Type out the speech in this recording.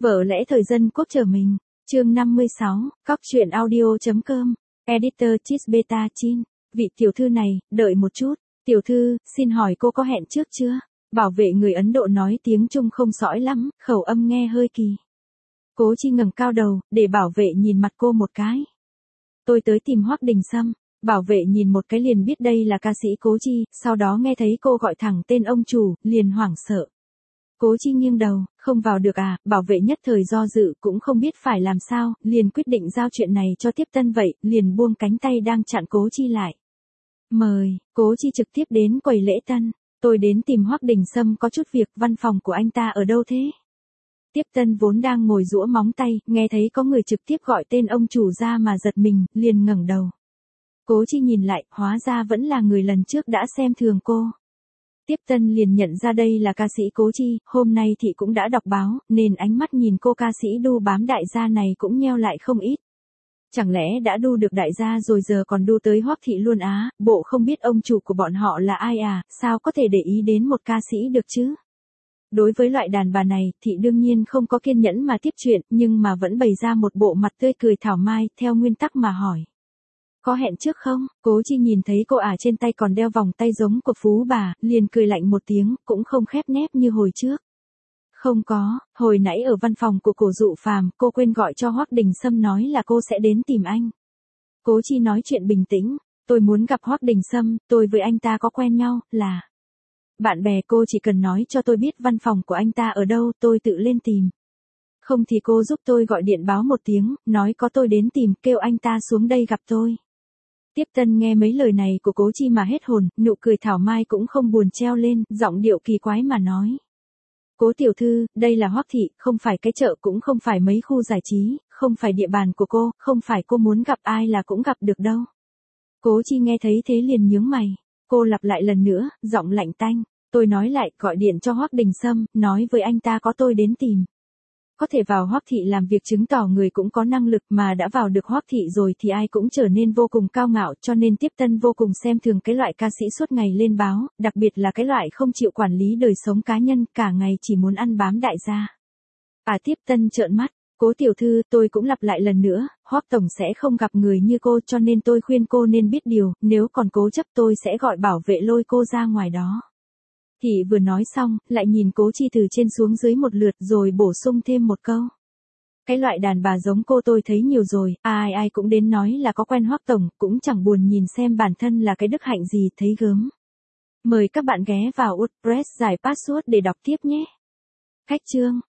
Vợ lẽ thời dân quốc chờ mình. Chương 56, Cóc truyện audio.com. Editor Chisbeta Chin. Vị tiểu thư này, đợi một chút. Tiểu thư, xin hỏi cô có hẹn trước chưa? Bảo vệ người Ấn Độ nói tiếng Trung không sõi lắm, khẩu âm nghe hơi kỳ. Cố Chi ngẩng cao đầu, để bảo vệ nhìn mặt cô một cái. Tôi tới tìm Hoắc Đình Sâm. Bảo vệ nhìn một cái liền biết đây là ca sĩ Cố Chi, sau đó nghe thấy cô gọi thẳng tên ông chủ, liền hoảng sợ. Cố Chi nghiêng đầu, không vào được à? Bảo vệ nhất thời do dự cũng không biết phải làm sao, liền quyết định giao chuyện này cho Tiếp Tân vậy, liền buông cánh tay đang chặn Cố Chi lại. Mời, Cố Chi trực tiếp đến quầy lễ tân. Tôi đến tìm Hoắc Đình Sâm có chút việc, văn phòng của anh ta ở đâu thế? Tiếp Tân vốn đang ngồi giũa móng tay, nghe thấy có người trực tiếp gọi tên ông chủ ra mà giật mình, liền ngẩng đầu. Cố Chi nhìn lại, hóa ra vẫn là người lần trước đã xem thường cô. Tiếp Tân liền nhận ra đây là ca sĩ Cố Chi, hôm nay thì cũng đã đọc báo, nên ánh mắt nhìn cô ca sĩ đu bám đại gia này cũng nheo lại không ít. Chẳng lẽ đã đu được đại gia rồi giờ còn đu tới Hoắc thị luôn á, bộ không biết ông chủ của bọn họ là ai à, sao có thể để ý đến một ca sĩ được chứ? Đối với loại đàn bà này, thì đương nhiên không có kiên nhẫn mà tiếp chuyện, nhưng mà vẫn bày ra một bộ mặt tươi cười thảo mai, theo nguyên tắc mà hỏi. Có hẹn trước không? Cố Chi nhìn thấy cô ả trên tay còn đeo vòng tay giống của phú bà, liền cười lạnh một tiếng, cũng không khép nép như hồi trước. Không có, hồi nãy ở văn phòng của Cổ Dụ Phàm, cô quên gọi cho Hoắc Đình Sâm nói là cô sẽ đến tìm anh. Cố Chi nói chuyện bình tĩnh, tôi muốn gặp Hoắc Đình Sâm, tôi với anh ta có quen nhau, là bạn bè, cô chỉ cần nói cho tôi biết văn phòng của anh ta ở đâu, tôi tự lên tìm. Không thì cô giúp tôi gọi điện báo một tiếng, nói có tôi đến tìm, kêu anh ta xuống đây gặp tôi. Tiếp Tân nghe mấy lời này của Cố Chi mà hết hồn, nụ cười thảo mai cũng không buồn treo lên, giọng điệu kỳ quái mà nói. Cố tiểu thư, đây là Hoắc thị, không phải cái chợ, cũng không phải mấy khu giải trí, không phải địa bàn của cô, không phải cô muốn gặp ai là cũng gặp được đâu. Cố Chi nghe thấy thế liền nhướng mày, cô lặp lại lần nữa, giọng lạnh tanh, tôi nói lại, gọi điện cho Hoắc Đình Sâm, nói với anh ta có tôi đến tìm. Có thể vào Hoắc thị làm việc chứng tỏ người cũng có năng lực, mà đã vào được Hoắc thị rồi thì ai cũng trở nên vô cùng cao ngạo, cho nên Tiếp Tân vô cùng xem thường cái loại ca sĩ suốt ngày lên báo, đặc biệt là cái loại không chịu quản lý đời sống cá nhân, cả ngày chỉ muốn ăn bám đại gia. Tiếp Tân trợn mắt, Cố tiểu thư, tôi cũng lặp lại lần nữa, Hoắc tổng sẽ không gặp người như cô, cho nên tôi khuyên cô nên biết điều, nếu còn cố chấp tôi sẽ gọi bảo vệ lôi cô ra ngoài đó. Thì vừa nói xong, lại nhìn Cố Chi từ trên xuống dưới một lượt rồi bổ sung thêm một câu. Cái loại đàn bà giống cô tôi thấy nhiều rồi, ai ai cũng đến nói là có quen Hoắc tổng, cũng chẳng buồn nhìn xem bản thân là cái đức hạnh gì, thấy gớm. Mời các bạn ghé vào WordPress giải password để đọc tiếp nhé. Cách chương.